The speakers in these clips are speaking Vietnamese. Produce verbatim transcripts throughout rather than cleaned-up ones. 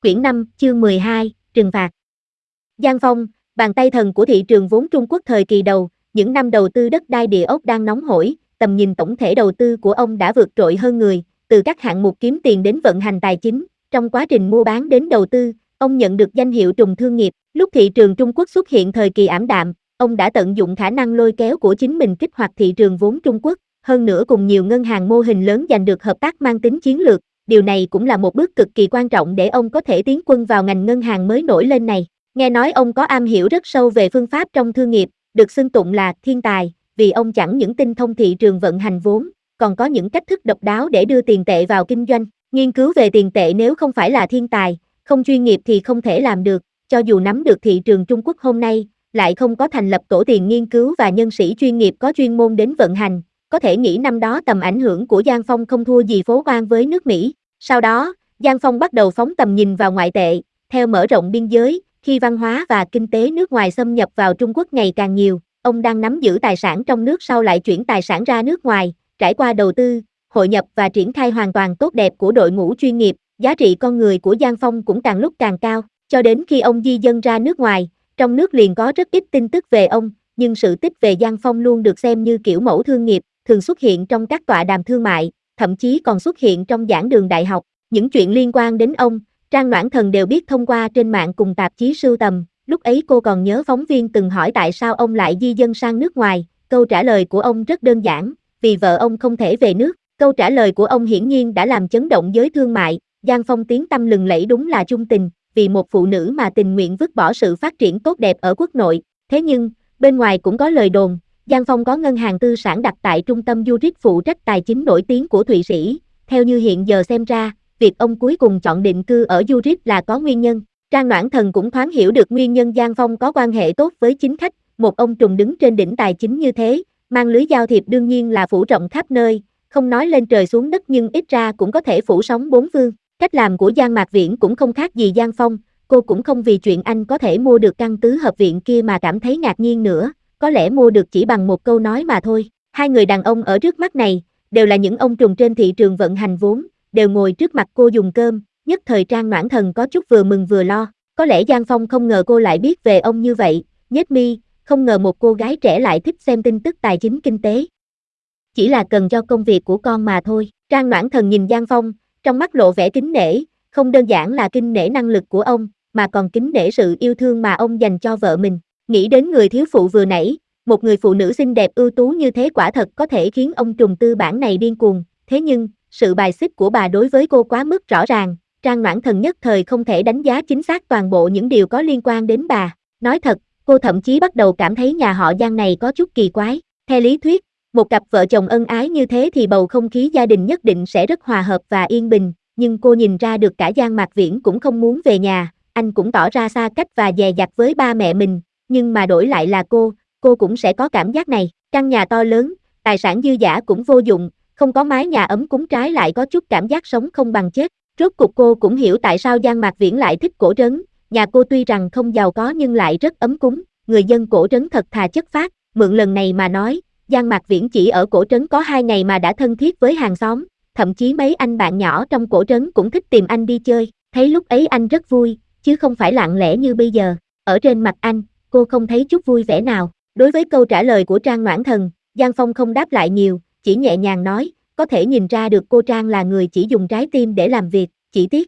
Quyển năm, chương mười hai, trừng phạt. Giang Phong, bàn tay thần của thị trường vốn Trung Quốc thời kỳ đầu, những năm đầu tư đất đai địa ốc đang nóng hổi, tầm nhìn tổng thể đầu tư của ông đã vượt trội hơn người, từ các hạng mục kiếm tiền đến vận hành tài chính, trong quá trình mua bán đến đầu tư, ông nhận được danh hiệu trùng thương nghiệp. Lúc thị trường Trung Quốc xuất hiện thời kỳ ảm đạm, ông đã tận dụng khả năng lôi kéo của chính mình kích hoạt thị trường vốn Trung Quốc, hơn nữa cùng nhiều ngân hàng mô hình lớn giành được hợp tác mang tính chiến lược. Điều này cũng là một bước cực kỳ quan trọng để ông có thể tiến quân vào ngành ngân hàng mới nổi lên này. Nghe nói ông có am hiểu rất sâu về phương pháp trong thương nghiệp, được xưng tụng là thiên tài, vì ông chẳng những tinh thông thị trường vận hành vốn, còn có những cách thức độc đáo để đưa tiền tệ vào kinh doanh. Nghiên cứu về tiền tệ nếu không phải là thiên tài, không chuyên nghiệp thì không thể làm được, cho dù nắm được thị trường Trung Quốc hôm nay, lại không có thành lập tổ tiền nghiên cứu và nhân sĩ chuyên nghiệp có chuyên môn đến vận hành, có thể nghĩ năm đó tầm ảnh hưởng của Giang Phong không thua gì phố Hoang với nước Mỹ. Sau đó, Giang Phong bắt đầu phóng tầm nhìn vào ngoại tệ, theo mở rộng biên giới, khi văn hóa và kinh tế nước ngoài xâm nhập vào Trung Quốc ngày càng nhiều, ông đang nắm giữ tài sản trong nước sau lại chuyển tài sản ra nước ngoài, trải qua đầu tư, hội nhập và triển khai hoàn toàn tốt đẹp của đội ngũ chuyên nghiệp, giá trị con người của Giang Phong cũng càng lúc càng cao, cho đến khi ông di dân ra nước ngoài, trong nước liền có rất ít tin tức về ông, nhưng sự tích về Giang Phong luôn được xem như kiểu mẫu thương nghiệp, thường xuất hiện trong các tọa đàm thương mại, thậm chí còn xuất hiện trong giảng đường đại học. Những chuyện liên quan đến ông, Trang Noãn Thần đều biết thông qua trên mạng cùng tạp chí sưu tầm. Lúc ấy cô còn nhớ phóng viên từng hỏi tại sao ông lại di dân sang nước ngoài, câu trả lời của ông rất đơn giản, vì vợ ông không thể về nước. Câu trả lời của ông hiển nhiên đã làm chấn động giới thương mại. Giang Phong tiếng tăm lừng lẫy đúng là chung tình, vì một phụ nữ mà tình nguyện vứt bỏ sự phát triển tốt đẹp ở quốc nội. Thế nhưng, bên ngoài cũng có lời đồn, Giang Phong có ngân hàng tư sản đặt tại trung tâm Zurich phụ trách tài chính nổi tiếng của Thụy Sĩ. Theo như hiện giờ xem ra, việc ông cuối cùng chọn định cư ở Zurich là có nguyên nhân. Trang Noãn Thần cũng thoáng hiểu được nguyên nhân Giang Phong có quan hệ tốt với chính khách, một ông trùm đứng trên đỉnh tài chính như thế, mang lưới giao thiệp đương nhiên là phủ rộng khắp nơi, không nói lên trời xuống đất nhưng ít ra cũng có thể phủ sóng bốn phương. Cách làm của Giang Mạc Viễn cũng không khác gì Giang Phong, cô cũng không vì chuyện anh có thể mua được căn tứ hợp viện kia mà cảm thấy ngạc nhiên nữa, có lẽ mua được chỉ bằng một câu nói mà thôi. Hai người đàn ông ở trước mắt này, đều là những ông trùm trên thị trường vận hành vốn, đều ngồi trước mặt cô dùng cơm, nhất thời Trang Noãn Thần có chút vừa mừng vừa lo, có lẽ Giang Phong không ngờ cô lại biết về ông như vậy, nhếch mi, không ngờ một cô gái trẻ lại thích xem tin tức tài chính kinh tế. Chỉ là cần cho công việc của con mà thôi. Trang Noãn Thần nhìn Giang Phong, trong mắt lộ vẻ kính nể, không đơn giản là kính nể năng lực của ông, mà còn kính nể sự yêu thương mà ông dành cho vợ mình. Nghĩ đến người thiếu phụ vừa nãy, một người phụ nữ xinh đẹp ưu tú như thế quả thật có thể khiến ông trùm tư bản này điên cuồng, thế nhưng, sự bài xích của bà đối với cô quá mức rõ ràng, Trang Noãn Thần nhất thời không thể đánh giá chính xác toàn bộ những điều có liên quan đến bà. Nói thật, cô thậm chí bắt đầu cảm thấy nhà họ Giang này có chút kỳ quái. Theo lý thuyết, một cặp vợ chồng ân ái như thế thì bầu không khí gia đình nhất định sẽ rất hòa hợp và yên bình, nhưng cô nhìn ra được cả Giang Mạc Viễn cũng không muốn về nhà, anh cũng tỏ ra xa cách và dè dặt với ba mẹ mình, nhưng mà đổi lại là cô, cô cũng sẽ có cảm giác này. Căn nhà to lớn, tài sản dư dả cũng vô dụng, không có mái nhà ấm cúng trái lại có chút cảm giác sống không bằng chết. Rốt cuộc cô cũng hiểu tại sao Giang Mạc Viễn lại thích cổ trấn, nhà cô tuy rằng không giàu có nhưng lại rất ấm cúng, người dân cổ trấn thật thà chất phác, mượn lần này mà nói, Giang Mạc Viễn chỉ ở cổ trấn có hai ngày mà đã thân thiết với hàng xóm, thậm chí mấy anh bạn nhỏ trong cổ trấn cũng thích tìm anh đi chơi, thấy lúc ấy anh rất vui, chứ không phải lặng lẽ như bây giờ. Ở trên mặt anh, cô không thấy chút vui vẻ nào. Đối với câu trả lời của Trang Noãn Thần, Giang Phong không đáp lại nhiều, chỉ nhẹ nhàng nói, có thể nhìn ra được cô Trang là người chỉ dùng trái tim để làm việc, chỉ tiếc.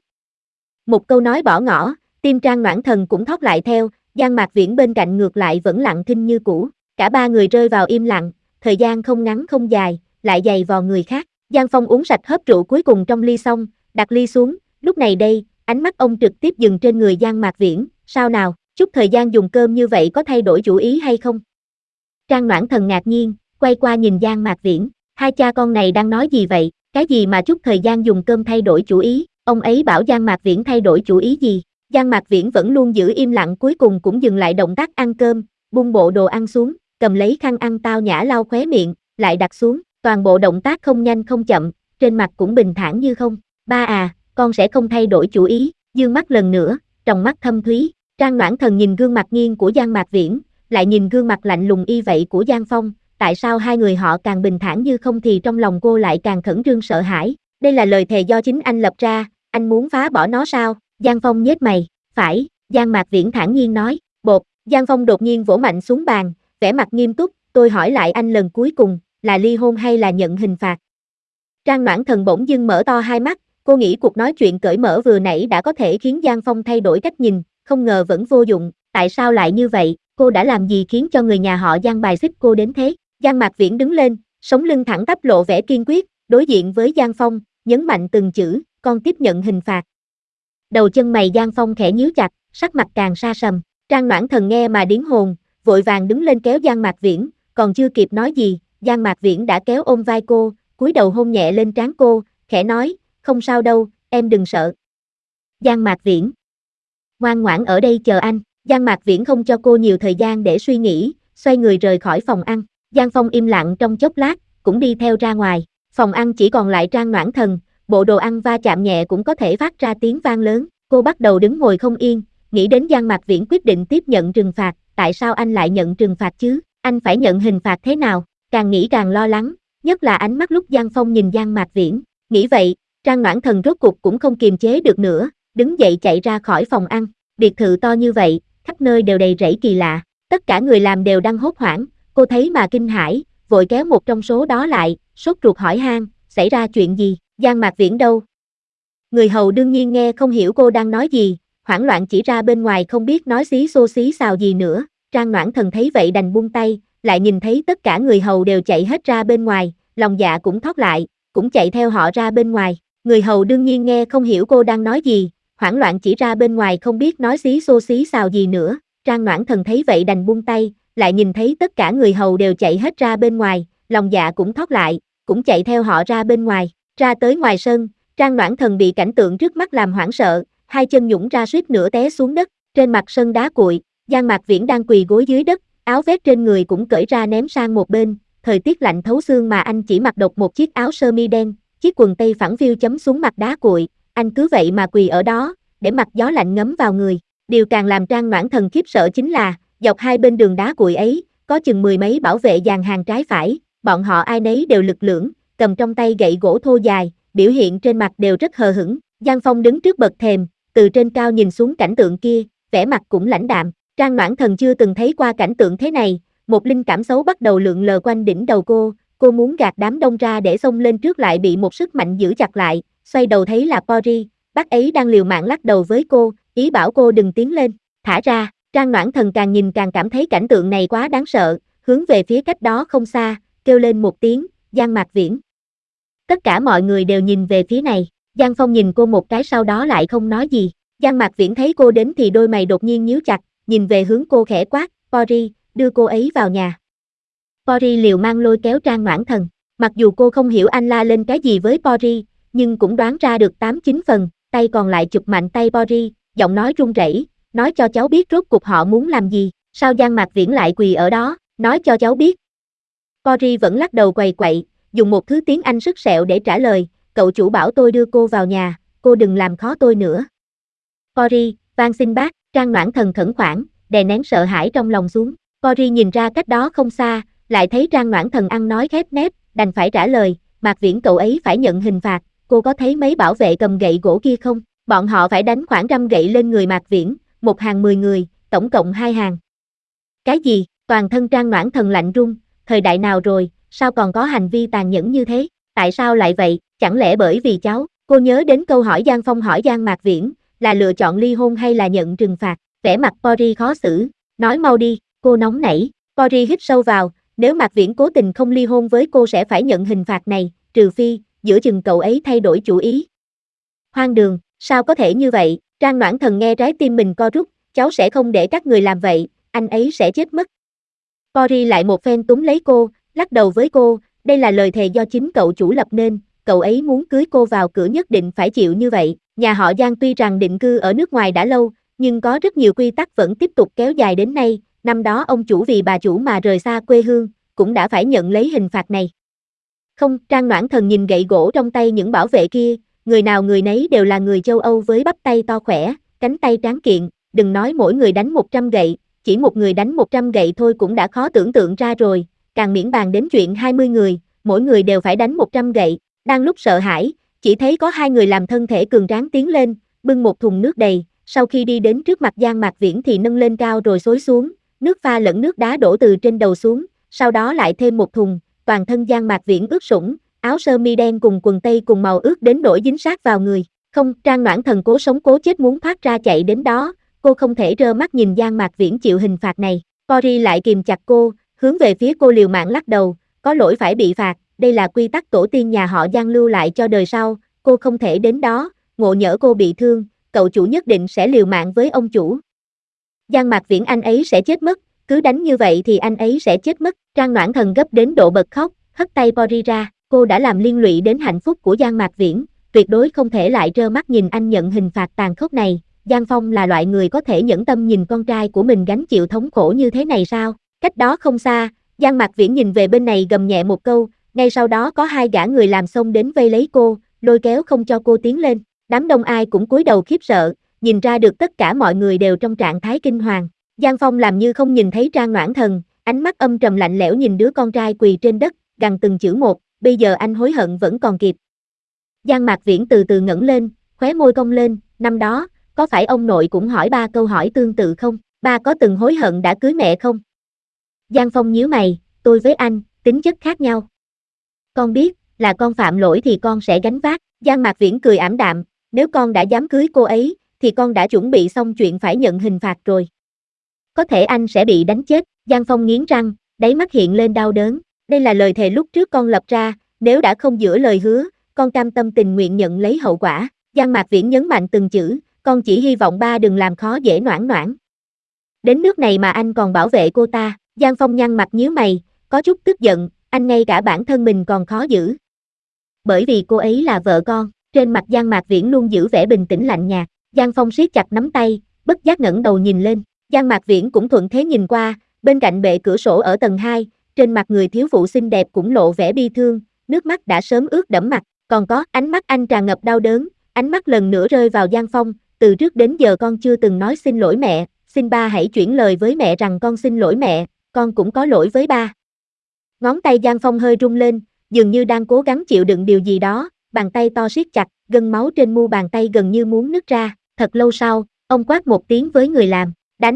Một câu nói bỏ ngỏ, tim Trang Noãn Thần cũng thót lại theo, Giang Mạc Viễn bên cạnh ngược lại vẫn lặng thinh như cũ. Cả ba người rơi vào im lặng, thời gian không ngắn không dài, lại dày vò người khác. Giang Phong uống sạch hớp rượu cuối cùng trong ly xong, đặt ly xuống, lúc này đây, ánh mắt ông trực tiếp dừng trên người Giang Mạc Viễn, sao nào, chút thời gian dùng cơm như vậy có thay đổi chủ ý hay không? Trang Noãn Thần ngạc nhiên, quay qua nhìn Giang Mạc Viễn, hai cha con này đang nói gì vậy, cái gì mà chút thời gian dùng cơm thay đổi chủ ý, ông ấy bảo Giang Mạc Viễn thay đổi chủ ý gì? Giang Mạc Viễn vẫn luôn giữ im lặng cuối cùng cũng dừng lại động tác ăn cơm, buông bộ đồ ăn xuống, cầm lấy khăn ăn tao nhã lau khóe miệng, lại đặt xuống, toàn bộ động tác không nhanh không chậm, trên mặt cũng bình thản như không. Ba à, con sẽ không thay đổi chủ ý, dương mắt lần nữa, trong mắt thâm thúy. Trang Noãn Thần nhìn gương mặt nghiêng của Giang Mạc Viễn, lại nhìn gương mặt lạnh lùng y vậy của Giang Phong, tại sao hai người họ càng bình thản như không thì trong lòng cô lại càng khẩn trương sợ hãi. Đây là lời thề do chính anh lập ra, anh muốn phá bỏ nó sao? Giang Phong nhếch mày, phải, Giang Mạc Viễn thản nhiên nói, bột, Giang Phong đột nhiên vỗ mạnh xuống bàn, vẻ mặt nghiêm túc, tôi hỏi lại anh lần cuối cùng, là ly hôn hay là nhận hình phạt? Trang Noãn Thần bỗng dưng mở to hai mắt, cô nghĩ cuộc nói chuyện cởi mở vừa nãy đã có thể khiến Giang Phong thay đổi cách nhìn, không ngờ vẫn vô dụng, tại sao lại như vậy, cô đã làm gì khiến cho người nhà họ Giang bài xích cô đến thế? Giang Mạc Viễn đứng lên, sống lưng thẳng tắp lộ vẻ kiên quyết, đối diện với Giang Phong, nhấn mạnh từng chữ, con tiếp nhận hình phạt. Đầu chân mày Giang Phong khẽ nhíu chặt, sắc mặt càng sa sầm, Trang Noãn Thần nghe mà điếng hồn, vội vàng đứng lên kéo Giang Mạc Viễn, còn chưa kịp nói gì, Giang Mạc Viễn đã kéo ôm vai cô, cúi đầu hôn nhẹ lên trán cô, khẽ nói, không sao đâu, em đừng sợ. Giang Mạc Viễn, ngoan ngoãn ở đây chờ anh. Giang Mạc Viễn không cho cô nhiều thời gian để suy nghĩ, xoay người rời khỏi phòng ăn. Giang Phong im lặng trong chốc lát, cũng đi theo ra ngoài. Phòng ăn chỉ còn lại Trang Noãn Thần, bộ đồ ăn va chạm nhẹ cũng có thể phát ra tiếng vang lớn. Cô bắt đầu đứng ngồi không yên, nghĩ đến Giang Mạc Viễn quyết định tiếp nhận trừng phạt. Tại sao anh lại nhận trừng phạt chứ? Anh phải nhận hình phạt thế nào? Càng nghĩ càng lo lắng, nhất là ánh mắt lúc Giang Phong nhìn Giang Mạc Viễn. Nghĩ vậy, Trang Noãn Thần rốt cục cũng không kiềm chế được nữa, đứng dậy chạy ra khỏi phòng ăn. Biệt thự to như vậy, khắp nơi đều đầy rẫy kỳ lạ, tất cả người làm đều đang hốt hoảng, cô thấy mà kinh hãi, vội kéo một trong số đó lại, sốt ruột hỏi han, xảy ra chuyện gì, Giang Mạc Viễn đâu? Người hầu đương nhiên nghe không hiểu cô đang nói gì, hoảng loạn chỉ ra bên ngoài không biết nói xí xô xí xào gì nữa, Trang Noãn Thần thấy vậy đành buông tay, lại nhìn thấy tất cả người hầu đều chạy hết ra bên ngoài, lòng dạ cũng thót lại, cũng chạy theo họ ra bên ngoài, người hầu đương nhiên nghe không hiểu cô đang nói gì, hoảng loạn chỉ ra bên ngoài không biết nói xí xô xí xào gì nữa, Trang Noãn Thần thấy vậy đành buông tay, lại nhìn thấy tất cả người hầu đều chạy hết ra bên ngoài, lòng dạ cũng thót lại, cũng chạy theo họ ra bên ngoài, ra tới ngoài sân, Trang Noãn Thần bị cảnh tượng trước mắt làm hoảng sợ, hai chân nhũn ra suýt nữa té xuống đất, trên mặt sân đá cuội, Giang Mạc Viễn đang quỳ gối dưới đất, áo vest trên người cũng cởi ra ném sang một bên, thời tiết lạnh thấu xương mà anh chỉ mặc độc một chiếc áo sơ mi đen, chiếc quần tây phẳng phiu chấm xuống mặt đá cuội, anh cứ vậy mà quỳ ở đó, để mặc gió lạnh ngấm vào người. Điều càng làm Trang Noãn Thần khiếp sợ chính là, dọc hai bên đường đá cuội ấy, có chừng mười mấy bảo vệ dàn hàng trái phải, bọn họ ai nấy đều lực lưỡng, cầm trong tay gậy gỗ thô dài, biểu hiện trên mặt đều rất hờ hững. Giang Phong đứng trước bậc thềm, từ trên cao nhìn xuống cảnh tượng kia, vẻ mặt cũng lãnh đạm. Trang Noãn Thần chưa từng thấy qua cảnh tượng thế này, một linh cảm xấu bắt đầu lượn lờ quanh đỉnh đầu cô, cô muốn gạt đám đông ra để xông lên trước lại bị một sức mạnh giữ chặt lại, xoay đầu thấy là Pori, bác ấy đang liều mạng lắc đầu với cô, ý bảo cô đừng tiến lên, thả ra. Trang Noãn Thần càng nhìn càng cảm thấy cảnh tượng này quá đáng sợ, hướng về phía cách đó không xa, kêu lên một tiếng, Giang Mạc Viễn. Tất cả mọi người đều nhìn về phía này, Giang Phong nhìn cô một cái sau đó lại không nói gì, Giang Mạc Viễn thấy cô đến thì đôi mày đột nhiên nhíu chặt, nhìn về hướng cô khẽ quát, Pori, đưa cô ấy vào nhà. Pori liều mang lôi kéo Trang Noãn Thần, mặc dù cô không hiểu anh la lên cái gì với Pori, nhưng cũng đoán ra được tám chín phần, tay còn lại chụp mạnh tay Pori, giọng nói run rẩy, nói cho cháu biết rốt cuộc họ muốn làm gì, sao Giang Mạc Viễn lại quỳ ở đó, nói cho cháu biết. Pori vẫn lắc đầu quầy quậy, dùng một thứ tiếng Anh sức sẹo để trả lời, cậu chủ bảo tôi đưa cô vào nhà, cô đừng làm khó tôi nữa. Pori, van xin bác, Trang Noãn Thần khẩn khoản, đè nén sợ hãi trong lòng xuống, Pori nhìn ra cách đó không xa, lại thấy Trang Noãn Thần ăn nói khép nép, đành phải trả lời, Mạc Viễn cậu ấy phải nhận hình phạt, cô có thấy mấy bảo vệ cầm gậy gỗ kia không? Bọn họ phải đánh khoảng trăm gậy lên người Mạc Viễn, một hàng mười người, tổng cộng hai hàng. Cái gì? Toàn thân Trang Noãn Thần lạnh run, thời đại nào rồi, sao còn có hành vi tàn nhẫn như thế? Tại sao lại vậy? Chẳng lẽ bởi vì cháu? Cô nhớ đến câu hỏi Giang Phong hỏi Giang Mạc Viễn, là lựa chọn ly hôn hay là nhận trừng phạt? Vẻ mặt Pori khó xử, nói mau đi, cô nóng nảy. Pori hít sâu vào, nếu Mạc Viễn cố tình không ly hôn với cô sẽ phải nhận hình phạt này, trừ phi, giữa chừng cậu ấy thay đổi chủ ý. Hoang đường, sao có thể như vậy? Trang Noãn Thần nghe trái tim mình co rút, cháu sẽ không để các người làm vậy, anh ấy sẽ chết mất. Pori lại một phen túm lấy cô, lắc đầu với cô, đây là lời thề do chính cậu chủ lập nên, cậu ấy muốn cưới cô vào cửa nhất định phải chịu như vậy. Nhà họ Giang tuy rằng định cư ở nước ngoài đã lâu, nhưng có rất nhiều quy tắc vẫn tiếp tục kéo dài đến nay, năm đó ông chủ vì bà chủ mà rời xa quê hương, cũng đã phải nhận lấy hình phạt này. Không, Trang Noãn Thần nhìn gậy gỗ trong tay những bảo vệ kia, người nào người nấy đều là người châu Âu với bắp tay to khỏe, cánh tay tráng kiện, đừng nói mỗi người đánh một trăm gậy, chỉ một người đánh một trăm gậy thôi cũng đã khó tưởng tượng ra rồi, càng miễn bàn đến chuyện hai mươi người, mỗi người đều phải đánh một trăm gậy. Đang lúc sợ hãi, chỉ thấy có hai người làm thân thể cường tráng tiến lên, bưng một thùng nước đầy, sau khi đi đến trước mặt Giang Mạc Viễn thì nâng lên cao rồi xối xuống, nước pha lẫn nước đá đổ từ trên đầu xuống, sau đó lại thêm một thùng, toàn thân Giang Mạc Viễn ướt sũng, áo sơ mi đen cùng quần tây cùng màu ướt đến nỗi dính sát vào người. Không, Trang Noãn Thần cố sống cố chết muốn thoát ra chạy đến đó, cô không thể trơ mắt nhìn Giang Mạc Viễn chịu hình phạt này. Cory lại kìm chặt cô, hướng về phía cô liều mạng lắc đầu, có lỗi phải bị phạt, đây là quy tắc tổ tiên nhà họ Giang lưu lại cho đời sau, cô không thể đến đó, ngộ nhỡ cô bị thương, cậu chủ nhất định sẽ liều mạng với ông chủ. Giang Mạc Viễn anh ấy sẽ chết mất, cứ đánh như vậy thì anh ấy sẽ chết mất. Trang Noãn Thần gấp đến độ bật khóc, hất tay Cory ra, cô đã làm liên lụy đến hạnh phúc của Giang Mạc Viễn, tuyệt đối không thể lại trơ mắt nhìn anh nhận hình phạt tàn khốc này. Giang Phong là loại người có thể nhẫn tâm nhìn con trai của mình gánh chịu thống khổ như thế này sao? Cách đó không xa, Giang Mạc Viễn nhìn về bên này gầm nhẹ một câu, ngay sau đó có hai gã người làm xông đến vây lấy cô, lôi kéo không cho cô tiến lên. Đám đông ai cũng cúi đầu khiếp sợ, nhìn ra được tất cả mọi người đều trong trạng thái kinh hoàng. Giang Phong làm như không nhìn thấy Trang Noãn Thần, ánh mắt âm trầm lạnh lẽo nhìn đứa con trai quỳ trên đất, gằn từng chữ một, bây giờ anh hối hận vẫn còn kịp. Giang Mạc Viễn từ từ ngẩng lên, khóe môi cong lên, năm đó, có phải ông nội cũng hỏi ba câu hỏi tương tự không? Ba có từng hối hận đã cưới mẹ không? Giang Phong nhíu mày, tôi với anh, tính chất khác nhau. Con biết, là con phạm lỗi thì con sẽ gánh vác. Giang Mạc Viễn cười ảm đạm, nếu con đã dám cưới cô ấy, thì con đã chuẩn bị xong chuyện phải nhận hình phạt rồi. Có thể anh sẽ bị đánh chết. Giang Phong nghiến răng, đáy mắt hiện lên đau đớn. Đây là lời thề lúc trước con lập ra, nếu đã không giữ lời hứa, con cam tâm tình nguyện nhận lấy hậu quả. Giang Mạc Viễn nhấn mạnh từng chữ, con chỉ hy vọng ba đừng làm khó dễ Noãn Noãn. Đến nước này mà anh còn bảo vệ cô ta. Giang Phong nhăn mặt nhíu mày, có chút tức giận, anh ngay cả bản thân mình còn khó giữ. Bởi vì cô ấy là vợ con. Trên mặt Giang Mạc Viễn luôn giữ vẻ bình tĩnh lạnh nhạt. Giang Phong siết chặt nắm tay, bất giác ngẩng đầu nhìn lên. Giang Mạc Viễn cũng thuận thế nhìn qua, bên cạnh bệ cửa sổ ở tầng hai, trên mặt người thiếu phụ xinh đẹp cũng lộ vẻ bi thương, nước mắt đã sớm ướt đẫm mặt, còn có ánh mắt anh tràn ngập đau đớn, ánh mắt lần nữa rơi vào Giang Phong, từ trước đến giờ con chưa từng nói xin lỗi mẹ, xin ba hãy chuyển lời với mẹ rằng con xin lỗi mẹ, con cũng có lỗi với ba. Ngón tay Giang Phong hơi rung lên, dường như đang cố gắng chịu đựng điều gì đó, bàn tay to siết chặt, gân máu trên mu bàn tay gần như muốn nứt ra. Thật lâu sau, ông quát một tiếng với người làm, đánh.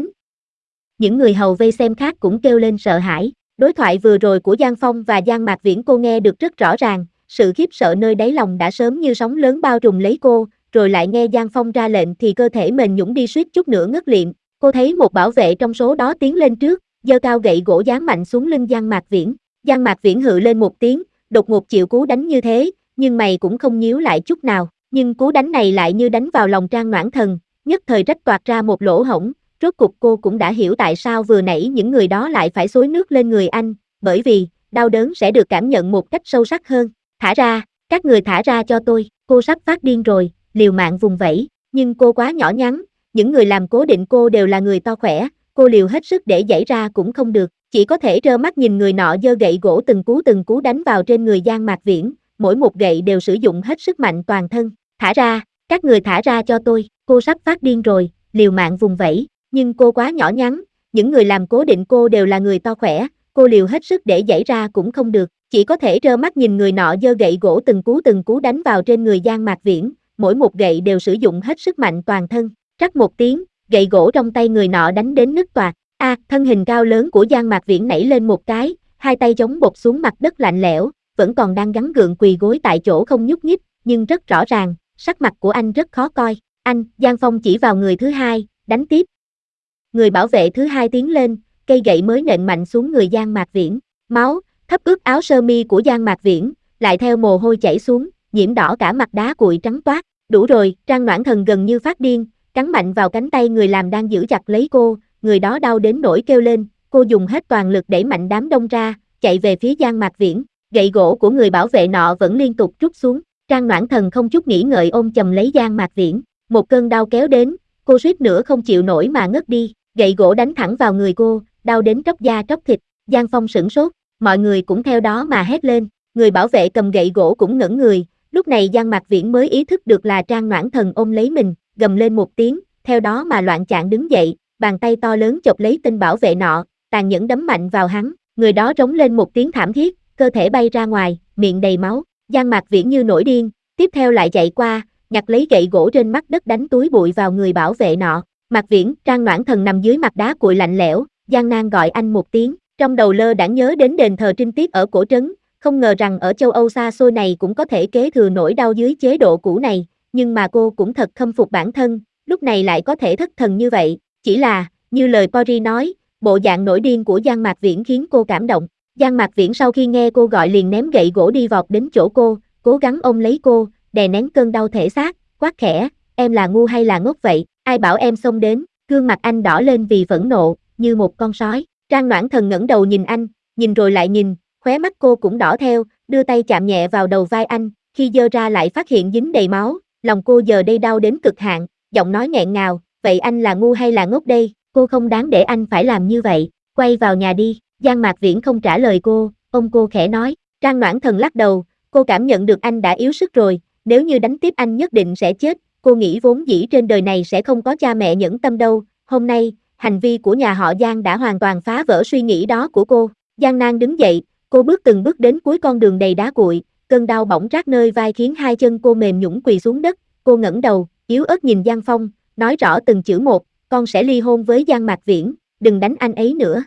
Những người hầu vây xem khác cũng kêu lên sợ hãi. Đối thoại vừa rồi của Giang Phong và Giang Mạc Viễn cô nghe được rất rõ ràng, sự khiếp sợ nơi đáy lòng đã sớm như sóng lớn bao trùm lấy cô, rồi lại nghe Giang Phong ra lệnh thì cơ thể mềm nhũn đi suýt chút nữa ngất liệm. Cô thấy một bảo vệ trong số đó tiến lên trước, giơ cao gậy gỗ giáng mạnh xuống lưng Giang Mạc Viễn. Giang Mạc Viễn hự lên một tiếng, đột ngột chịu cú đánh như thế, nhưng mày cũng không nhíu lại chút nào, nhưng cú đánh này lại như đánh vào lòng Trang Noãn Thần, nhất thời rách toạc ra một lỗ hổng. Rốt cục cô cũng đã hiểu tại sao vừa nãy những người đó lại phải xối nước lên người anh, bởi vì, đau đớn sẽ được cảm nhận một cách sâu sắc hơn. Thả ra, các người thả ra cho tôi, cô sắp phát điên rồi, liều mạng vùng vẫy, nhưng cô quá nhỏ nhắn, những người làm cố định cô đều là người to khỏe, cô liều hết sức để giãy ra cũng không được, chỉ có thể trơ mắt nhìn người nọ giơ gậy gỗ từng cú từng cú đánh vào trên người Giang Mạc Viễn, mỗi một gậy đều sử dụng hết sức mạnh toàn thân. Thả ra, các người thả ra cho tôi, cô sắp phát điên rồi, liều mạng vùng vẫy. Nhưng cô quá nhỏ nhắn, những người làm cố định cô đều là người to khỏe, cô liều hết sức để giãy ra cũng không được, chỉ có thể trơ mắt nhìn người nọ giơ gậy gỗ từng cú từng cú đánh vào trên người Giang Mạc Viễn, mỗi một gậy đều sử dụng hết sức mạnh toàn thân. Trắc một tiếng, gậy gỗ trong tay người nọ đánh đến nứt toạc. A, à, thân hình cao lớn của Giang Mạc Viễn nảy lên một cái, hai tay chống bột xuống mặt đất lạnh lẽo, vẫn còn đang gắng gượng quỳ gối tại chỗ không nhúc nhích, nhưng rất rõ ràng, sắc mặt của anh rất khó coi. Anh, Giang Phong chỉ vào người thứ hai, đánh tiếp. Người bảo vệ thứ hai tiến lên, cây gậy mới nện mạnh xuống người Giang Mạc Viễn, máu thấm ướt áo sơ mi của Giang Mạc Viễn, lại theo mồ hôi chảy xuống, nhiễm đỏ cả mặt đá cuội trắng toát. Đủ rồi, Trang Noãn Thần gần như phát điên, cắn mạnh vào cánh tay người làm đang giữ chặt lấy cô, người đó đau đến nỗi kêu lên, cô dùng hết toàn lực đẩy mạnh đám đông ra, chạy về phía Giang Mạc Viễn, gậy gỗ của người bảo vệ nọ vẫn liên tục trút xuống. Trang Noãn Thần không chút nghĩ ngợi ôm chầm lấy Giang Mạc Viễn, một cơn đau kéo đến, cô suýt nữa không chịu nổi mà ngất đi. Gậy gỗ đánh thẳng vào người cô, đau đến tróc da tróc thịt. Giang Phong sửng sốt, mọi người cũng theo đó mà hét lên, người bảo vệ cầm gậy gỗ cũng ngẩn người, lúc này Giang Mạc Viễn mới ý thức được là Trang Noãn Thần ôm lấy mình, gầm lên một tiếng, theo đó mà loạn choạng đứng dậy, bàn tay to lớn chộp lấy tên bảo vệ nọ, tàn nhẫn đấm mạnh vào hắn, người đó rống lên một tiếng thảm thiết, cơ thể bay ra ngoài, miệng đầy máu. Giang Mạc Viễn như nổi điên, tiếp theo lại chạy qua, nhặt lấy gậy gỗ trên mặt đất đánh túi bụi vào người bảo vệ nọ. Mạc Viễn, Trang Noãn Thần nằm dưới mặt đá cuội lạnh lẽo, gian nan gọi anh một tiếng, trong đầu lơ đãng nhớ đến đền thờ trinh tiết ở cổ trấn, không ngờ rằng ở châu Âu xa xôi này cũng có thể kế thừa nỗi đau dưới chế độ cũ này, nhưng mà cô cũng thật khâm phục bản thân, lúc này lại có thể thất thần như vậy, chỉ là, như lời Pori nói, bộ dạng nổi điên của Giang Mạc Viễn khiến cô cảm động. Giang Mạc Viễn sau khi nghe cô gọi liền ném gậy gỗ đi vọt đến chỗ cô, cố gắng ôm lấy cô, đè nén cơn đau thể xác, quát khẽ, em là ngu hay là ngốc vậy, ai bảo em xông đến, gương mặt anh đỏ lên vì phẫn nộ, như một con sói. Trang Noãn Thần ngẩng đầu nhìn anh, nhìn rồi lại nhìn, khóe mắt cô cũng đỏ theo, đưa tay chạm nhẹ vào đầu vai anh, khi giơ ra lại phát hiện dính đầy máu, lòng cô giờ đây đau đến cực hạn, giọng nói nghẹn ngào, vậy anh là ngu hay là ngốc đây, cô không đáng để anh phải làm như vậy, quay vào nhà đi. Giang Mạc Viễn không trả lời cô, ôm cô khẽ nói. Trang Noãn Thần lắc đầu, cô cảm nhận được anh đã yếu sức rồi, nếu như đánh tiếp anh nhất định sẽ chết, cô nghĩ vốn dĩ trên đời này sẽ không có cha mẹ nhẫn tâm đâu, hôm nay, hành vi của nhà họ Giang đã hoàn toàn phá vỡ suy nghĩ đó của cô. Giang nan đứng dậy, cô bước từng bước đến cuối con đường đầy đá cuội, cơn đau bỏng rát nơi vai khiến hai chân cô mềm nhũn quỳ xuống đất, cô ngẩng đầu, yếu ớt nhìn Giang Phong, nói rõ từng chữ một, con sẽ ly hôn với Giang Mạc Viễn, đừng đánh anh ấy nữa.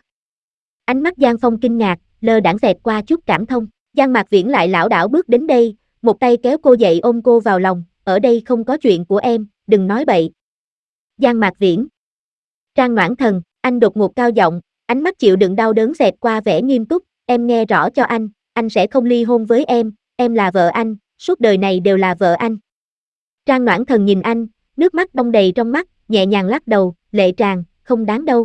Ánh mắt Giang Phong kinh ngạc, lơ đãng xẹt qua chút cảm thông. Giang Mạc Viễn lại lảo đảo bước đến đây, một tay kéo cô dậy ôm cô vào lòng, ở đây không có chuyện của em, đừng nói bậy. Giang Mạc Viễn. Trang Noãn Thần, anh đột ngột cao giọng, ánh mắt chịu đựng đau đớn xẹt qua vẻ nghiêm túc, em nghe rõ cho anh, anh sẽ không ly hôn với em, em là vợ anh, suốt đời này đều là vợ anh. Trang Noãn Thần nhìn anh, nước mắt đong đầy trong mắt, nhẹ nhàng lắc đầu, lệ tràn, không đáng đâu.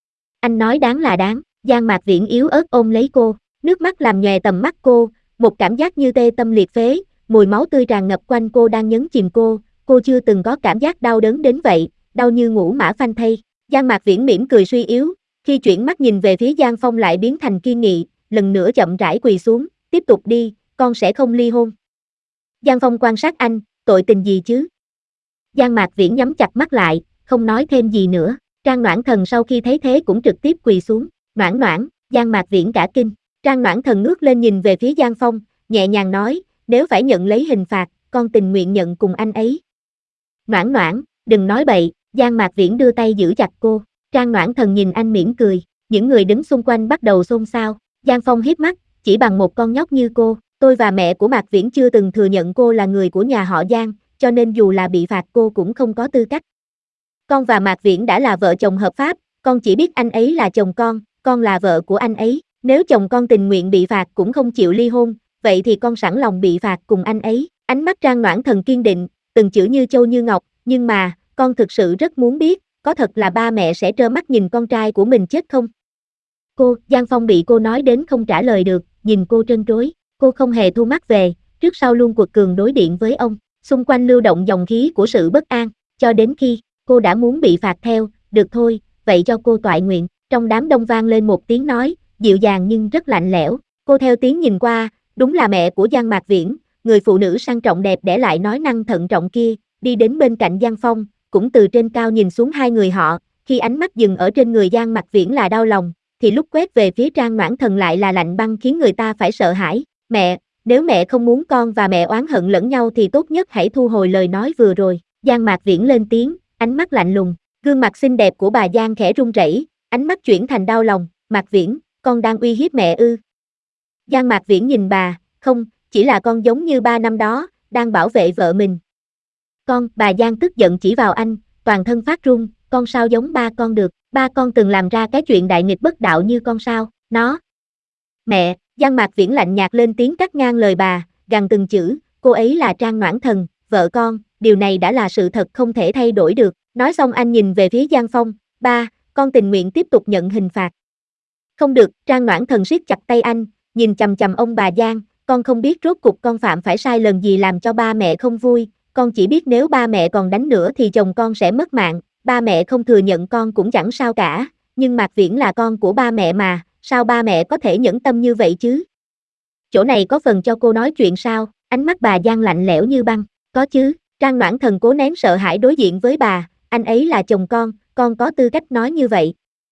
Anh nói đáng là đáng. Giang Mạc Viễn yếu ớt ôm lấy cô, nước mắt làm nhòe tầm mắt cô, một cảm giác như tê tâm liệt phế, mùi máu tươi tràn ngập quanh cô đang nhấn chìm cô, cô chưa từng có cảm giác đau đớn đến vậy, đau như ngũ mã phanh thây. Giang Mạc Viễn mỉm cười suy yếu, khi chuyển mắt nhìn về phía Giang Phong lại biến thành kiên nghị, lần nữa chậm rãi quỳ xuống, tiếp tục đi, con sẽ không ly hôn. Giang Phong quan sát anh, tội tình gì chứ? Giang Mạc Viễn nhắm chặt mắt lại, không nói thêm gì nữa. Trang Noãn Thần sau khi thấy thế cũng trực tiếp quỳ xuống. Noãn Noãn, Giang Mạc Viễn cả kinh. Trang Noãn Thần ngước lên nhìn về phía Giang Phong, nhẹ nhàng nói, nếu phải nhận lấy hình phạt, con tình nguyện nhận cùng anh ấy. Noãn Noãn, đừng nói bậy. Giang Mạc Viễn đưa tay giữ chặt cô. Trang Noãn Thần nhìn anh mỉm cười, những người đứng xung quanh bắt đầu xôn xao. Giang Phong hiếp mắt, chỉ bằng một con nhóc như cô, tôi và mẹ của Mạc Viễn chưa từng thừa nhận cô là người của nhà họ Giang, cho nên dù là bị phạt cô cũng không có tư cách. Con và Mạc Viễn đã là vợ chồng hợp pháp, con chỉ biết anh ấy là chồng con, con là vợ của anh ấy, nếu chồng con tình nguyện bị phạt cũng không chịu ly hôn, vậy thì con sẵn lòng bị phạt cùng anh ấy. Ánh mắt Trang Noãn Thần kiên định, từng chữ như châu như ngọc, nhưng mà, con thực sự rất muốn biết, có thật là ba mẹ sẽ trơ mắt nhìn con trai của mình chết không? Cô, Giang Phong bị cô nói đến không trả lời được, nhìn cô trân trối, cô không hề thu mắt về, trước sau luôn quật cường đối điện với ông, xung quanh lưu động dòng khí của sự bất an, cho đến khi, cô đã muốn bị phạt theo, được thôi, vậy cho cô toại nguyện. Trong đám đông vang lên một tiếng nói, dịu dàng nhưng rất lạnh lẽo, cô theo tiếng nhìn qua, đúng là mẹ của Giang Mạc Viễn, người phụ nữ sang trọng đẹp đẽ lại nói năng thận trọng kia, đi đến bên cạnh Giang Phong, cũng từ trên cao nhìn xuống hai người họ, khi ánh mắt dừng ở trên người Giang Mạc Viễn là đau lòng, thì lúc quét về phía Trang Noãn Thần lại là lạnh băng khiến người ta phải sợ hãi. Mẹ, nếu mẹ không muốn con và mẹ oán hận lẫn nhau thì tốt nhất hãy thu hồi lời nói vừa rồi. Giang Mạc Viễn lên tiếng, ánh mắt lạnh lùng, gương mặt xinh đẹp của bà Giang khẽ run rẩy, ánh mắt chuyển thành đau lòng. Mạc Viễn, con đang uy hiếp mẹ ư? Giang Mạc Viễn nhìn bà, không, chỉ là con giống như ba năm đó, đang bảo vệ vợ mình. Con, bà Giang tức giận chỉ vào anh, toàn thân phát run, con sao giống ba con được, ba con từng làm ra cái chuyện đại nghịch bất đạo như con sao, nó. Mẹ, Giang Mạc Viễn lạnh nhạt lên tiếng cắt ngang lời bà, gằn từng chữ, cô ấy là Trang Noãn Thần, vợ con, điều này đã là sự thật không thể thay đổi được. Nói xong anh nhìn về phía Giang Phong, ba, con tình nguyện tiếp tục nhận hình phạt. Không được, Trang Noãn Thần siết chặt tay anh, nhìn chằm chằm ông bà Giang, con không biết rốt cuộc con phạm phải sai lần gì làm cho ba mẹ không vui, con chỉ biết nếu ba mẹ còn đánh nữa thì chồng con sẽ mất mạng, ba mẹ không thừa nhận con cũng chẳng sao cả, nhưng Mạc Viễn là con của ba mẹ mà, sao ba mẹ có thể nhẫn tâm như vậy chứ? Chỗ này có phần cho cô nói chuyện sao? Ánh mắt bà Giang lạnh lẽo như băng, có chứ, Trang Noãn Thần cố nén sợ hãi đối diện với bà, anh ấy là chồng con, con có tư cách nói như vậy.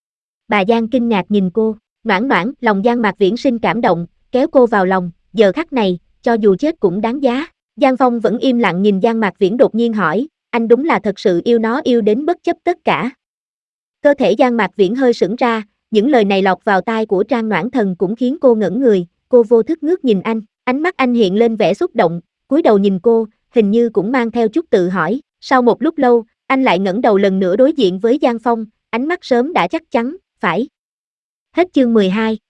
Bà Giang kinh ngạc nhìn cô, Noãn Noãn, lòng Giang Mạc Viễn sinh cảm động, kéo cô vào lòng, giờ khắc này, cho dù chết cũng đáng giá. Giang Phong vẫn im lặng nhìn Giang Mạc Viễn đột nhiên hỏi, anh đúng là thật sự yêu nó yêu đến bất chấp tất cả. Cơ thể Giang Mạc Viễn hơi sững ra, những lời này lọt vào tai của Trang Noãn Thần cũng khiến cô ngẩn người, cô vô thức ngước nhìn anh, ánh mắt anh hiện lên vẻ xúc động, cúi đầu nhìn cô, hình như cũng mang theo chút tự hỏi, sau một lúc lâu, anh lại ngẩng đầu lần nữa đối diện với Giang Phong, ánh mắt sớm đã chắc chắn, phải. Hết chương mười hai.